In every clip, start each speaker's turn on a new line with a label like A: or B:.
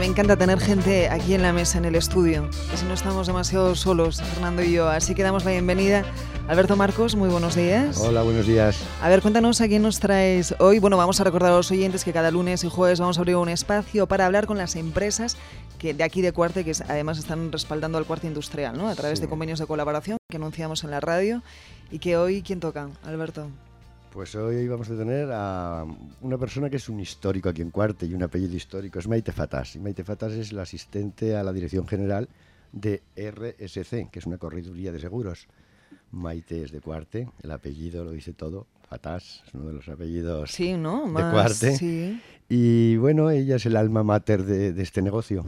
A: me encanta tener gente aquí en la mesa, en el estudio. Así no estamos demasiado solos, Fernando y yo. Así que damos la bienvenida. Alberto Marcos, muy buenos días.
B: Hola, buenos días.
A: A ver, cuéntanos a quién nos traes hoy. Bueno, vamos a recordar a los oyentes que cada lunes y jueves vamos a abrir un espacio para hablar con las empresas que de aquí de Cuarte, que además están respaldando al Cuarte Industrial, ¿no? A través de convenios de colaboración que anunciamos en la radio. Y que hoy, ¿quién toca, Alberto?
B: Pues hoy vamos a tener a una persona que es un histórico aquí en Cuarte y un apellido histórico, es Maite Fatás. Y Maite Fatás es la asistente a la Dirección General de RSC, que es una correduría de seguros. Maite es de Cuarte, el apellido lo dice todo, Fatás es uno de los apellidos
A: sí, ¿no?
B: de Cuarte.
A: Sí.
B: Y bueno, ella es el alma mater de este negocio,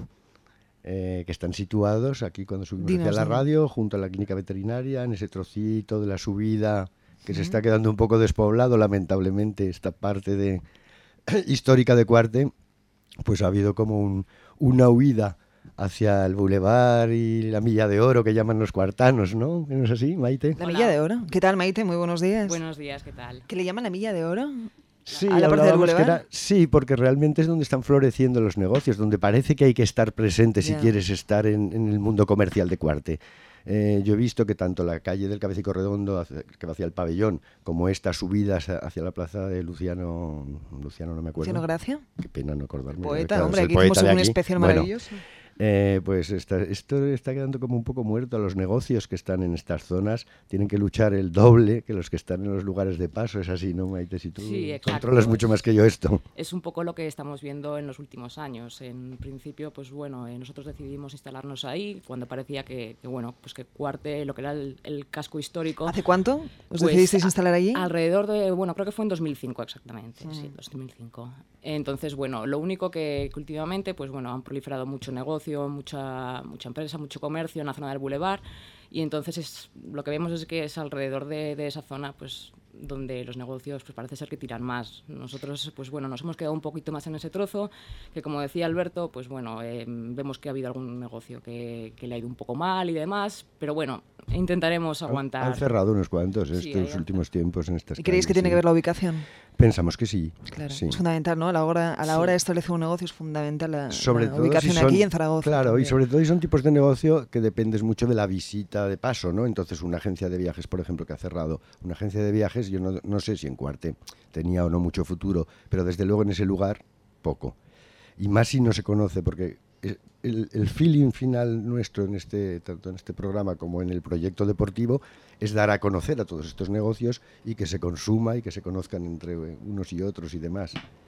B: que están situados aquí cuando subimos hacia la radio, junto a la clínica veterinaria, en ese trocito de la subida que se está quedando un poco despoblado, lamentablemente, esta parte histórica de Cuarte, pues ha habido como una huida hacia el bulevar y la Milla de Oro que llaman los cuartanos, ¿no? ¿No es así, Maite?
A: La Milla de Oro. ¿Qué tal, Maite? Muy buenos días.
C: Buenos días, ¿qué tal?
A: ¿Qué le llaman la Milla de Oro?
B: Sí,
A: ¿A la parte del bulevar?
B: Sí, porque realmente es donde están floreciendo los negocios, donde parece que hay que estar presente si quieres estar en el mundo comercial de Cuarte. Yo he visto que tanto la calle del Cabecico Redondo, que va hacia el pabellón, como estas subidas hacia la plaza de Luciano no me acuerdo.
A: ¿Luciano Gracia?
B: Qué pena no acordarme.
A: Poeta, hombre, aquí hicimos un especial maravilloso.
B: Pues esto está quedando como un poco muerto. Los negocios que están en estas zonas tienen que luchar el doble que los que están en los lugares de paso. Es así, ¿no, Maite? Si tú controlas mucho más que yo esto.
C: Es un poco lo que estamos viendo en los últimos años. En principio, pues bueno, nosotros decidimos instalarnos ahí cuando parecía que que Cuarte, lo que era el casco histórico.
A: ¿Hace cuánto os decidisteis instalar allí?
C: Alrededor de, creo que fue en 2005 exactamente. Sí, 2005. Entonces, lo único que últimamente, pues han proliferado mucho negocio, mucha empresa, mucho comercio en la zona del bulevar, y entonces lo que vemos es que es alrededor de esa zona pues donde los negocios pues parece ser que tiran más. Nosotros pues nos hemos quedado un poquito más en ese trozo, que como decía Alberto, pues vemos que ha habido algún negocio que le ha ido un poco mal y demás, pero intentaremos aguantar.
B: Han cerrado unos cuantos estos últimos tiempos en estas
A: ¿Y creéis que tiene que ver la ubicación?
B: Pensamos que sí.
A: Claro,
B: sí.
A: Es fundamental, ¿no? A la hora de establecer un negocio es fundamental la ubicación
B: si
A: aquí en Zaragoza.
B: Claro,
A: también.
B: Y sobre todo si son tipos de negocio que dependes mucho de la visita de paso, ¿no? Entonces una agencia de viajes, por ejemplo, que ha cerrado, una agencia de viajes, yo no sé si en Cuarte tenía o no mucho futuro, pero desde luego en ese lugar, poco. Y más si no se conoce, porque el feeling final nuestro tanto en este programa como en el proyecto deportivo es dar a conocer a todos estos negocios y que se consuma y que se conozcan entre unos y otros y demás.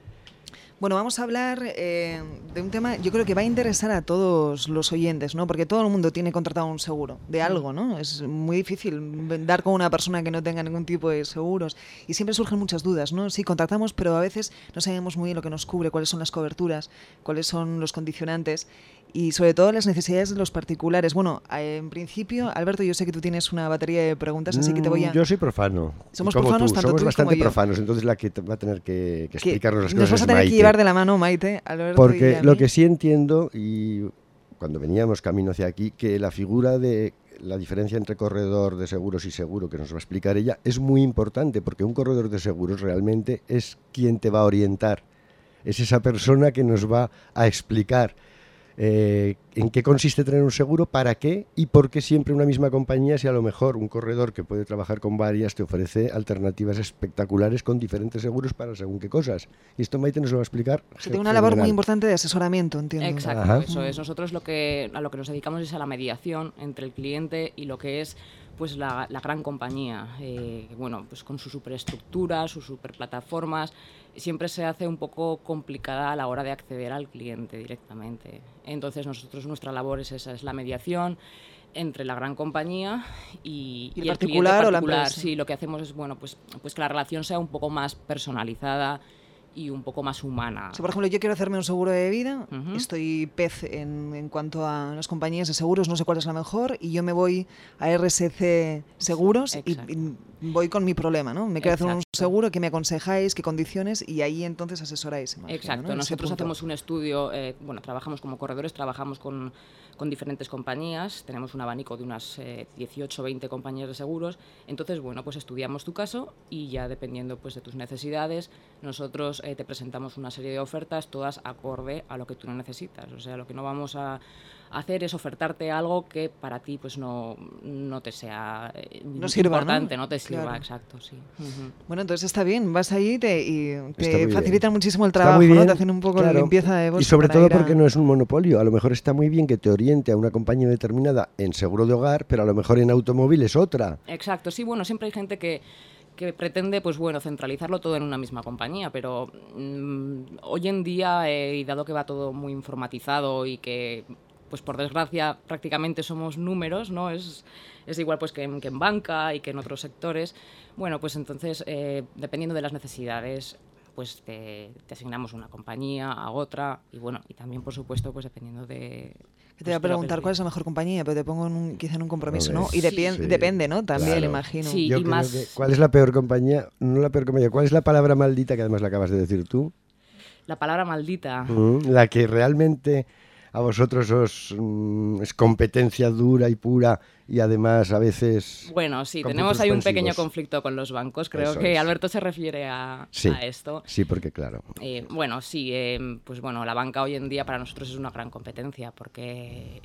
A: Bueno, vamos a hablar de un tema, yo creo que va a interesar a todos los oyentes, ¿no? Porque todo el mundo tiene contratado un seguro de algo, ¿no? Es muy difícil dar con una persona que no tenga ningún tipo de seguros y siempre surgen muchas dudas, ¿no? Sí, contratamos, pero a veces no sabemos muy bien lo que nos cubre, cuáles son las coberturas, cuáles son los condicionantes y sobre todo las necesidades de los particulares. Bueno, en principio, Alberto, yo sé que tú tienes una batería de preguntas, así que te voy a...
B: Yo soy profano.
A: Somos profanos, tanto
B: somos
A: tú
B: bastante
A: como yo.
B: profanos, entonces la que va a tener que explicarnos las cosas
A: nos vas a tener
B: Maite.
A: que llevar de la mano, Maite, Alberto.
B: Porque lo que sí entiendo, y cuando veníamos camino hacia aquí, que la figura de la diferencia entre corredor de seguros y seguro, que nos va a explicar ella, es muy importante, porque un corredor de seguros realmente es quien te va a orientar. Es esa persona que nos va a explicar en qué consiste tener un seguro, para qué y por qué siempre una misma compañía, si a lo mejor un corredor que puede trabajar con varias te ofrece alternativas espectaculares con diferentes seguros para según qué cosas. Y esto Maite nos lo va a explicar.
A: Tiene una labor muy importante de asesoramiento, entiendo.
C: Exacto,
B: Ajá.
C: Eso es. Nosotros a lo que nos dedicamos es a la mediación entre el cliente y lo que es pues la gran compañía, pues con su superestructura, sus superplataformas, siempre se hace un poco complicada a la hora de acceder al cliente directamente. Entonces nuestra labor es esa, es la mediación entre la gran compañía y el
A: particular
C: cliente
A: o la empresa.
C: Sí, lo que hacemos es pues que la relación sea un poco más personalizada y un poco más humana.
A: Si, por ejemplo, yo quiero hacerme un seguro de vida, estoy pez en cuanto a las compañías de seguros, no sé cuál es la mejor, y yo me voy a RSC Seguros y voy con mi problema, ¿no? Me quiero hacer un seguro, ¿qué me aconsejáis? ¿Qué condiciones? Y ahí entonces asesoráis. Imagino,
C: exacto,
A: ¿no?
C: Nosotros hacemos un estudio, trabajamos como corredores, trabajamos con diferentes compañías, tenemos un abanico de unas 18 o 20 compañías de seguros, entonces pues estudiamos tu caso y ya dependiendo pues de tus necesidades nosotros te presentamos una serie de ofertas, todas acorde a lo que tú no necesitas. O sea, lo que no vamos a hacer es ofertarte algo que para ti pues no te sea
A: no sirva,
C: importante,
A: ¿no?
C: te sirva,
A: Claro.
C: Exacto, sí.
A: Bueno, entonces está bien, vas ahí y te
B: Está muy
A: facilitan
B: bien.
A: muchísimo el
B: Está
A: trabajo,
B: muy
A: ¿no?
B: bien,
A: Te hacen un poco
B: claro.
A: de limpieza de
B: Y
A: bolsa
B: sobre
A: para
B: todo
A: ir a-
B: porque no es un monopolio. A lo mejor está muy bien que te oriente a una compañía determinada en seguro de hogar, pero a lo mejor en automóvil es otra.
C: Exacto, sí, bueno, siempre hay gente que pretende, pues bueno, centralizarlo todo en una misma compañía, pero hoy en día, y dado que va todo muy informatizado y que, pues por desgracia, prácticamente somos números, ¿no? Es igual pues que en banca y que en otros sectores. Bueno, pues entonces, dependiendo de las necesidades, pues te asignamos una compañía a otra y bueno, y también, por supuesto, pues dependiendo de...
A: Que te voy a preguntar cuál es la mejor compañía, pero te pongo quizá en un compromiso, ¿no? Y
B: Sí,
A: depende, ¿no? También,
B: claro.
A: imagino.
C: Sí,
B: Yo
C: y
B: creo
C: más...
B: que, ¿cuál es la peor compañía? No la peor compañía, ¿cuál es la palabra maldita que además la acabas de decir tú?
C: La palabra maldita.
B: La que realmente a vosotros es competencia dura y pura y además a veces
C: Bueno, sí,
B: con
C: tenemos
B: puntos
C: ahí un pequeño
B: suspensivos.
C: conflicto con los bancos. Creo
B: Eso
C: que
B: es.
C: Alberto se refiere a esto.
B: Sí, porque claro.
C: Bueno, sí, pues bueno, la banca hoy en día para nosotros es una gran competencia porque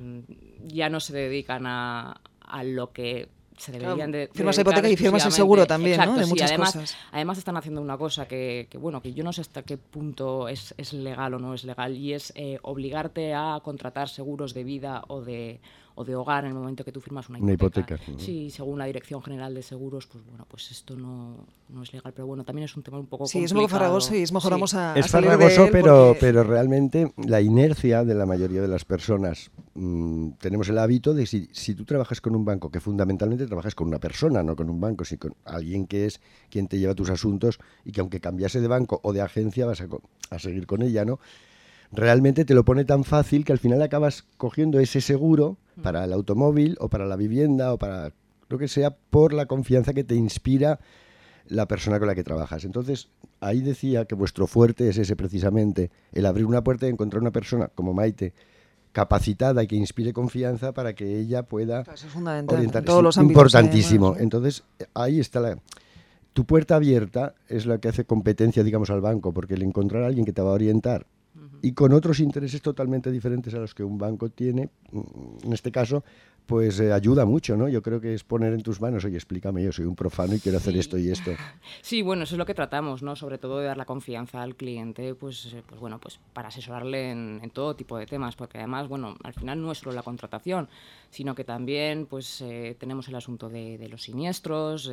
C: ya no se dedican a lo que se deberían de
A: firmas la
C: dedicar
A: hipoteca y firmas el seguro también,
C: Exacto,
A: ¿no? De
C: sí,
A: muchas
C: además,
A: cosas.
C: además están haciendo una cosa que, bueno, que yo no sé hasta qué punto es legal o no es legal, y es obligarte a contratar seguros de vida o de hogar en el momento que tú firmas una hipoteca. Sí, según la Dirección General de Seguros, pues bueno, pues esto no es legal, pero bueno, también es un tema un poco complicado.
A: Sí, es un poco farragoso y es mejor vamos a
B: es
A: salir
B: farragoso,
A: de él
B: pero realmente la inercia de la mayoría de las personas, tenemos el hábito de si tú trabajas con un banco, que fundamentalmente trabajas con una persona, no con un banco, sino con alguien que es quien te lleva tus asuntos y que aunque cambiase de banco o de agencia vas a seguir con ella, ¿no? Realmente te lo pone tan fácil que al final acabas cogiendo ese seguro para el automóvil o para la vivienda o para lo que sea por la confianza que te inspira la persona con la que trabajas. Entonces, ahí decía que vuestro fuerte es ese precisamente, el abrir una puerta y encontrar una persona como Maite, capacitada y que inspire confianza para que ella pueda
A: Eso es fundamental,
B: orientar.
A: en todos los
B: Es
A: ámbitos,
B: importantísimo.
A: además, ¿no?
B: Entonces, ahí está tu puerta abierta es la que hace competencia, digamos, al banco, porque el encontrar a alguien que te va a orientar y con otros intereses totalmente diferentes a los que un banco tiene, en este caso, pues ayuda mucho, ¿no? Yo creo que es poner en tus manos, oye, explícame, yo soy un profano y quiero hacer esto y esto.
C: Sí, bueno, eso es lo que tratamos, ¿no? Sobre todo de dar la confianza al cliente, pues bueno, pues para asesorarle en todo tipo de temas, porque además, bueno, al final no es solo la contratación, sino que también, pues, tenemos el asunto de los siniestros,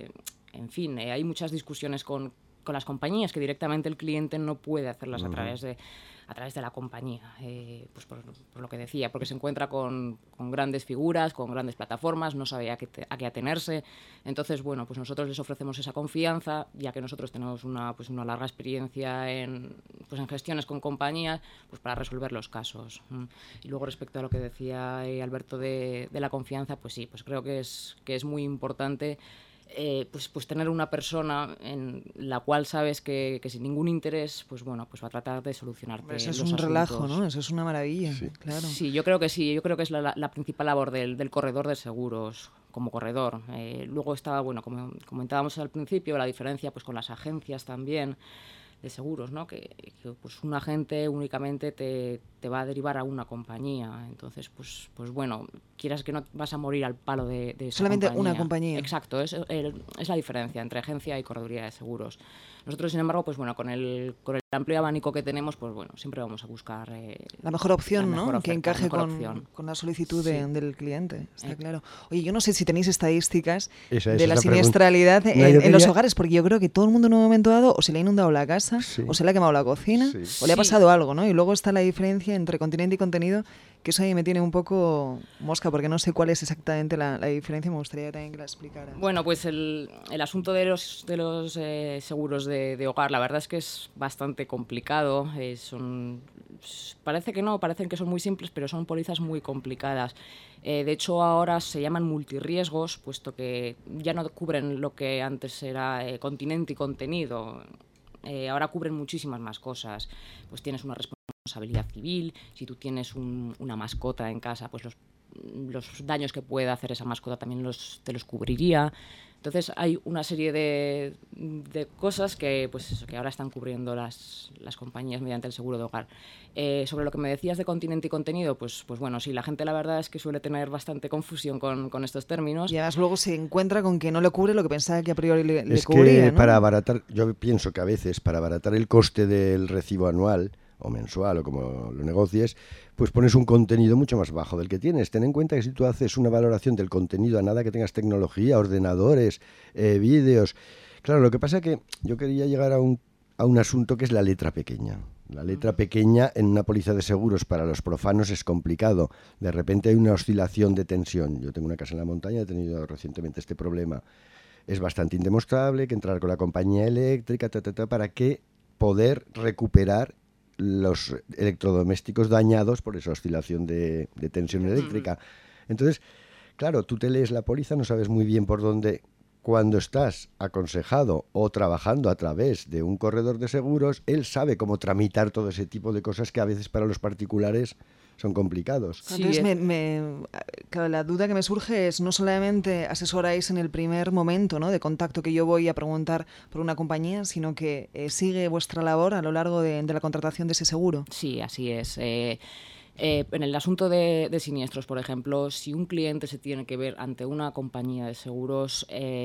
C: en fin, hay muchas discusiones con las compañías que directamente el cliente no puede hacerlas a través de la compañía, pues por lo que decía, porque se encuentra con grandes figuras, con grandes plataformas, no sabe a qué atenerse. Entonces, bueno, pues nosotros les ofrecemos esa confianza, ya que nosotros tenemos una larga experiencia en gestiones con compañías, pues para resolver los casos. Y luego respecto a lo que decía Alberto de la confianza, pues sí, pues creo que es muy importante pues tener una persona en la cual sabes que sin ningún interés, pues bueno, pues va a tratar de solucionarte los asuntos.
A: Eso es un relajo, ¿no? Eso es una maravilla, claro.
C: Sí, yo creo que es la principal labor del corredor de seguros como corredor. Luego estaba, bueno, como comentábamos al principio, la diferencia pues con las agencias también de seguros, ¿no? Que pues un agente únicamente te va a derivar a una compañía. Entonces, pues bueno, quieras que no vas a morir al palo de esa
A: solamente
C: compañía.
A: Una compañía.
C: Exacto, es la diferencia entre agencia y correduría de seguros. Nosotros, sin embargo, pues bueno, con el amplio abanico que tenemos, pues bueno, siempre vamos a buscar
A: la mejor opción, ¿no?
C: Oferta,
A: que encaje con la solicitud del cliente, está claro. Oye, yo no sé si tenéis estadísticas de la siniestralidad en los hogares, porque yo creo que todo el mundo en un momento dado o se le ha inundado la casa, o se le ha quemado la cocina, o le ha pasado algo, ¿no? Y luego está la diferencia entre continente y contenido, que eso ahí me tiene un poco mosca, porque no sé cuál es exactamente la diferencia, me gustaría también que la explicaras.
C: Bueno, pues el asunto de los seguros de hogar, la verdad es que es bastante complicado. Parecen que son muy simples, pero son pólizas muy complicadas. De hecho, ahora se llaman multirriesgos, puesto que ya no cubren lo que antes era continente y contenido. Ahora cubren muchísimas más cosas. Pues tienes una responsabilidad civil, si tú tienes una mascota en casa, pues los daños que pueda hacer esa mascota también te los cubriría. Entonces hay una serie de cosas que, pues eso, que ahora están cubriendo las compañías mediante el seguro de hogar. Sobre lo que me decías de continente y contenido, pues bueno, sí, la gente la verdad es que suele tener bastante confusión con estos términos.
A: Y además luego se encuentra con que no le cubre lo que pensaba que a priori le
B: Es
A: cubría,
B: que
A: ¿no?
B: para abaratar, yo pienso que a veces para abaratar el coste del recibo anual o mensual o como lo negocies, pues pones un contenido mucho más bajo del que tienes. Ten en cuenta que si tú haces una valoración del contenido a nada que tengas tecnología, ordenadores, vídeos... Claro, lo que pasa es que yo quería llegar a un asunto que es la letra pequeña. La letra pequeña en una póliza de seguros para los profanos es complicado. De repente hay una oscilación de tensión. Yo tengo una casa en la montaña, he tenido recientemente este problema. Es bastante indemostrable que entrar con la compañía eléctrica para que poder recuperar los electrodomésticos dañados por esa oscilación de tensión eléctrica. Entonces, claro, tú te lees la póliza, no sabes muy bien por dónde. Cuando estás aconsejado o trabajando a través de un corredor de seguros, él sabe cómo tramitar todo ese tipo de cosas que a veces para los particulares son complicados.
C: Sí,
A: Entonces, claro, la duda que me surge es, no solamente asesoráis en el primer momento, ¿no?, de contacto que yo voy a preguntar por una compañía, sino que sigue vuestra labor a lo largo de la contratación de ese seguro.
C: Sí, así es. En el asunto de siniestros, por ejemplo, si un cliente se tiene que ver ante una compañía de seguros,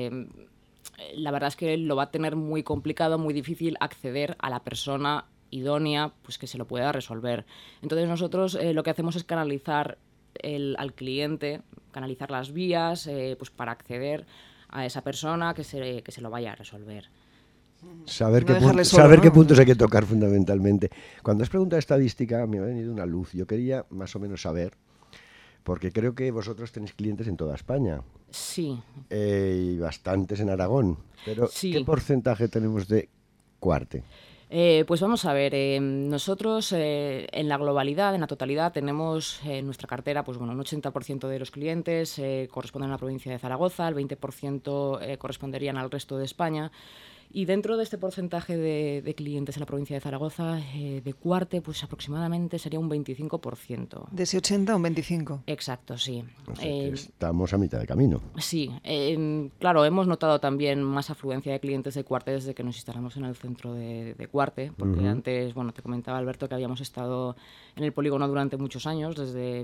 C: la verdad es que lo va a tener muy complicado, muy difícil acceder a la persona idónea, pues que se lo pueda resolver. Entonces nosotros lo que hacemos es canalizar al cliente, canalizar las vías, pues para acceder a esa persona que se lo vaya a resolver.
B: Saber,
A: No
B: qué,
A: dejarle
B: punto,
A: solo,
B: saber
A: ¿no?
B: qué puntos hay que tocar fundamentalmente. Cuando has preguntado estadística me ha venido una luz. Yo quería más o menos saber, porque creo que vosotros tenéis clientes en toda España.
C: Sí.
B: Y bastantes en Aragón. Pero
C: Sí.
B: ¿qué porcentaje tenemos de Cuarte?
C: Pues vamos a ver, nosotros en la globalidad, en la totalidad, tenemos en nuestra cartera, pues bueno, un 80% de los clientes corresponden a la provincia de Zaragoza, el 20% corresponderían al resto de España. Y dentro de este porcentaje de clientes en la provincia de Zaragoza, de Cuarte, pues aproximadamente sería un 25%.
A: De ese 80 a un 25.
C: Exacto, sí.
B: O sea que estamos a mitad de camino.
C: Sí, claro, hemos notado también más afluencia de clientes de Cuarte desde que nos instalamos en el centro de Cuarte, porque antes, bueno, te comentaba, Alberto, que habíamos estado en el polígono durante muchos años, desde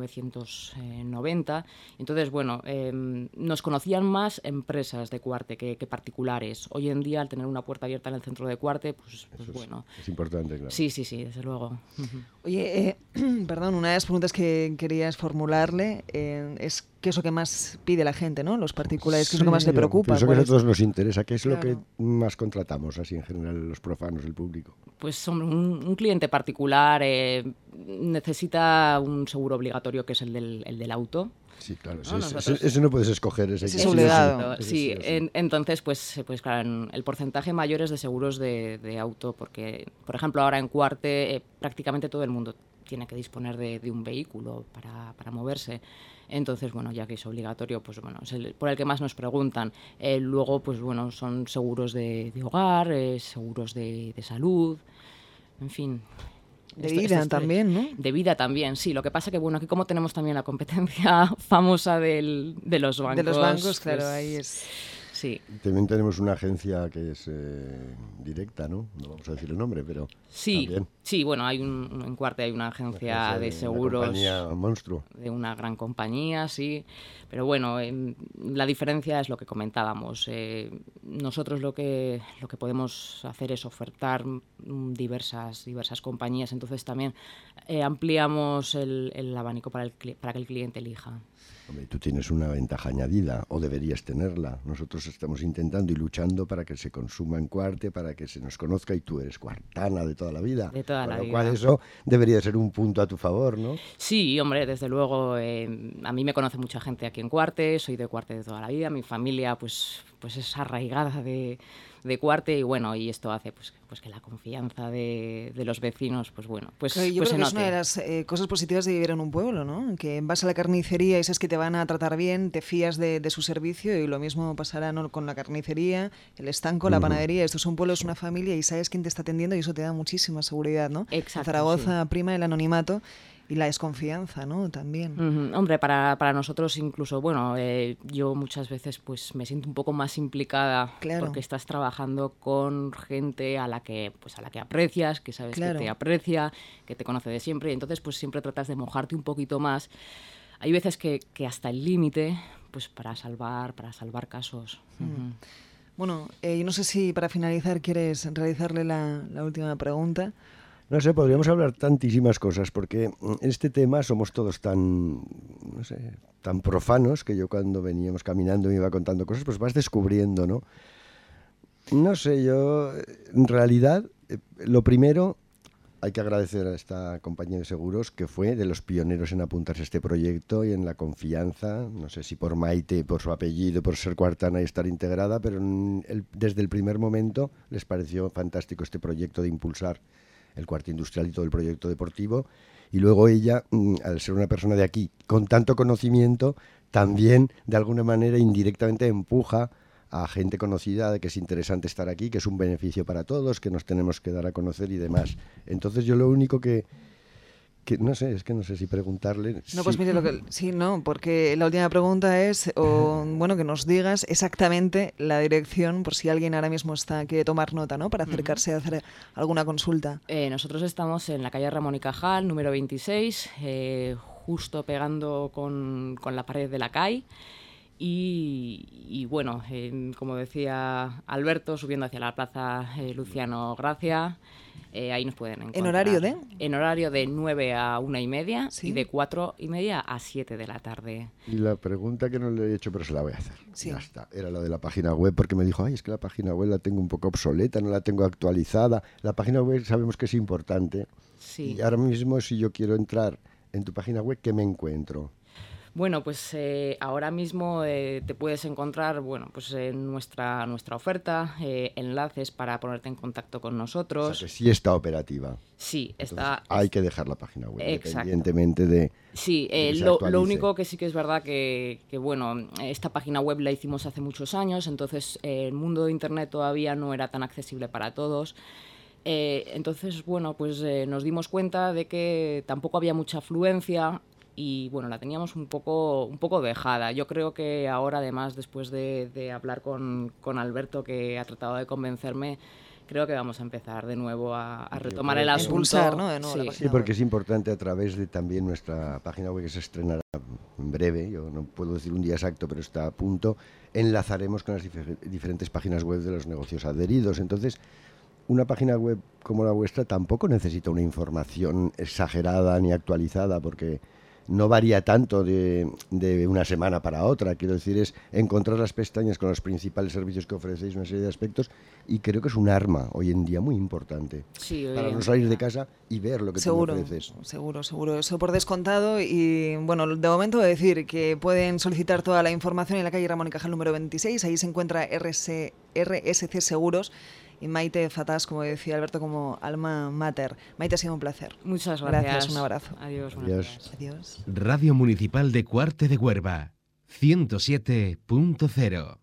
C: 1990. Entonces, bueno, nos conocían más empresas de Cuarte que particulares. Hoy en día, al tener una puerta abierta en el centro de Cuarte, pues bueno.
B: Es importante, claro.
C: Sí, desde luego.
A: Oye, perdón, una de las preguntas que querías formularle es qué es lo que más pide la gente, ¿no? Los particulares, qué es lo que más le preocupa.
B: Pienso que a todos nos interesa. ¿Qué es lo que
A: Claro.
B: más contratamos, así en general, los profanos, el público?
C: Pues hombre, un cliente particular necesita un seguro obligatorio que es el del auto.
B: Sí, claro.
C: No, nosotros-
B: Ese no puedes escoger. Ese
A: Ese
B: que
A: es
B: sí o sí.
A: obligado.
B: Ese
C: Sí,
B: sí o sí.
C: entonces, pues claro, el porcentaje mayor es de seguros de auto, porque, por ejemplo, ahora en Cuarte prácticamente todo el mundo tiene que disponer de un vehículo para moverse. Entonces, bueno, ya que es obligatorio, pues bueno, es por el que más nos preguntan. Luego, pues bueno, son seguros de hogar, seguros de salud, en fin.
A: De vida también, ¿no?
C: De vida también, sí. Lo que pasa que, bueno, aquí como tenemos también la competencia famosa de los bancos.
A: De los bancos, claro,
C: pues,
A: ahí es.
C: Sí.
B: También tenemos una agencia que es directa, ¿no? No vamos a decir el nombre, pero
C: Sí,
B: también.
C: sí, bueno, en Cuarte hay una agencia de
B: Una
C: seguros
B: compañía monstruo.
C: de una gran compañía, sí, pero bueno, la diferencia es lo que comentábamos. Nosotros lo que podemos hacer es ofertar diversas compañías, entonces también ampliamos el abanico para que el cliente elija.
B: Hombre, tú tienes una ventaja añadida, o deberías tenerla. Nosotros estamos intentando y luchando para que se consuma en Cuarte, para que se nos conozca, y tú eres cuartana de toda la vida.
C: De toda la
B: Con lo
C: vida.
B: cual eso debería ser un punto a tu favor, ¿no?
C: Sí, hombre, desde luego, a mí me conoce mucha gente aquí en Cuarte, soy de Cuarte de toda la vida, mi familia pues es arraigada de Cuarte, y bueno, y esto hace pues que la confianza de los vecinos, pues bueno, pues,
A: Claro, yo
C: pues
A: creo
C: se
A: que es una de
C: note.
A: las cosas positivas de vivir en un pueblo, ¿no? Que vas a la carnicería y sabes que te van a tratar bien, te fías de su servicio, y lo mismo pasará, ¿no?, con la carnicería, el estanco, la panadería. Esto es un pueblo, es una familia, y sabes quién te está atendiendo, y eso te da muchísima seguridad, ¿no?
C: Exacto,
A: En Zaragoza prima el anonimato. y la desconfianza, ¿no? También.
C: Hombre, para nosotros incluso, bueno, yo muchas veces pues me siento un poco más implicada porque estás trabajando con gente a la que aprecias, que sabes que te aprecia, que te conoce de siempre, y entonces pues siempre tratas de mojarte un poquito más. Hay veces que hasta el límite, pues para salvar casos.
A: Bueno, yo no sé si para finalizar quieres realizarle la última pregunta.
B: No sé, podríamos hablar tantísimas cosas, porque en este tema somos todos tan profanos, que yo cuando veníamos caminando me iba contando cosas, pues vas descubriendo, ¿no? No sé, yo en realidad lo primero hay que agradecer a esta compañía de seguros que fue de los pioneros en apuntarse a este proyecto y en la confianza, no sé si por Maite, por su apellido, por ser cuartana y estar integrada, pero desde el primer momento les pareció fantástico este proyecto de impulsar el Cuarto Industrial y todo el proyecto deportivo, y luego ella, al ser una persona de aquí con tanto conocimiento, también de alguna manera indirectamente empuja a gente conocida de que es interesante estar aquí, que es un beneficio para todos, que nos tenemos que dar a conocer y demás. Entonces yo lo único que no sé, es que no sé si preguntarle.
A: No, pues mire, porque la última pregunta es, que nos digas exactamente la dirección, por si alguien ahora mismo quiere tomar nota, ¿no? Para acercarse a hacer alguna consulta.
C: Nosotros estamos en la calle Ramón y Cajal, número 26, justo pegando con la pared de la CAI. Y bueno, como decía Alberto, subiendo hacia la plaza Luciano Gracia, ahí nos pueden encontrar.
A: ¿En horario de?
C: En horario de 9 a 1:30,
A: ¿sí?
C: Y de 4:30 a 7 de la tarde.
B: Y la pregunta que no le he hecho, pero se la voy a hacer.
A: Sí.
B: Ya está. Era la de la página web, porque me dijo, es que la página web la tengo un poco obsoleta, no la tengo actualizada. La página web sabemos que es importante.
C: Sí.
B: Y ahora mismo, si yo quiero entrar en tu página web, ¿qué me encuentro?
C: Bueno, pues ahora mismo te puedes encontrar, pues en nuestra oferta, enlaces para ponerte en contacto con nosotros.
B: O sea, que sí está operativa.
C: Sí,
B: entonces, hay que dejar la página web,
C: exacto,
B: independientemente de...
C: Sí, lo único que sí que es verdad que esta página web la hicimos hace muchos años, entonces el mundo de Internet todavía no era tan accesible para todos. Entonces, pues nos dimos cuenta de que tampoco había mucha afluencia. Y bueno, la teníamos un poco dejada. Yo creo que ahora, además, después de hablar con Alberto, que ha tratado de convencerme, creo que vamos a empezar de nuevo a retomar el asunto.
A: Impulsar, ¿no? De nuevo la
B: Sí, porque es importante a través de también nuestra página web, que se estrenará en breve, yo no puedo decir un día exacto, pero está a punto, enlazaremos con las diferentes páginas web de los negocios adheridos. Entonces, una página web como la vuestra tampoco necesita una información exagerada ni actualizada, porque no varía tanto de una semana para otra. Quiero decir, es encontrar las pestañas con los principales servicios que ofrecéis, una serie de aspectos, y creo que es un arma hoy en día muy importante para no salir de casa y ver lo que tú ofreces.
A: Seguro, eso por descontado. Y bueno, de momento decir que pueden solicitar toda la información en la calle Ramón y Cajal número 26, ahí se encuentra RSC Seguros. Y Maite Fatás, como decía Alberto, como alma mater. Maite, ha sido un placer.
C: Muchas gracias.
A: Gracias, un abrazo.
C: Adiós.
A: Adiós.
D: Radio Municipal de Cuarte de Huerva, 107.0.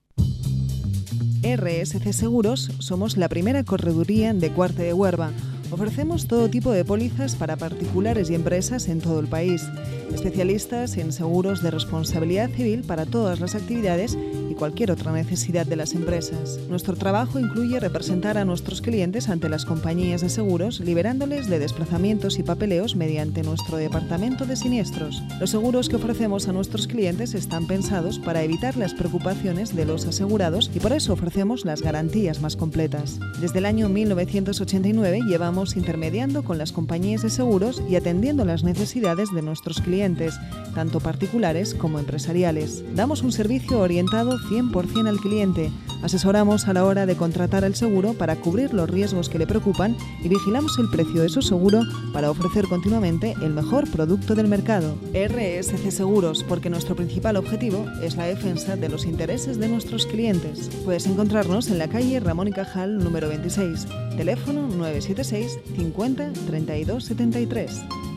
A: RSC Seguros somos la primera correduría de Cuarte de Huerva. Ofrecemos todo tipo de pólizas para particulares y empresas en todo el país. Especialistas en seguros de responsabilidad civil para todas las actividades y cualquier otra necesidad de las empresas. Nuestro trabajo incluye representar a nuestros clientes ante las compañías de seguros, liberándoles de desplazamientos y papeleos mediante nuestro departamento de siniestros. Los seguros que ofrecemos a nuestros clientes están pensados para evitar las preocupaciones de los asegurados y por eso ofrecemos las garantías más completas. Desde el año 1989 llevamos intermediando con las compañías de seguros y atendiendo las necesidades de nuestros clientes, tanto particulares como empresariales. Damos un servicio orientado 100% al cliente. Asesoramos a la hora de contratar el seguro para cubrir los riesgos que le preocupan y vigilamos el precio de su seguro para ofrecer continuamente el mejor producto del mercado. RSC Seguros, porque nuestro principal objetivo es la defensa de los intereses de nuestros clientes. Puedes encontrarnos en la calle Ramón y Cajal número 26, teléfono 976 50 32 73.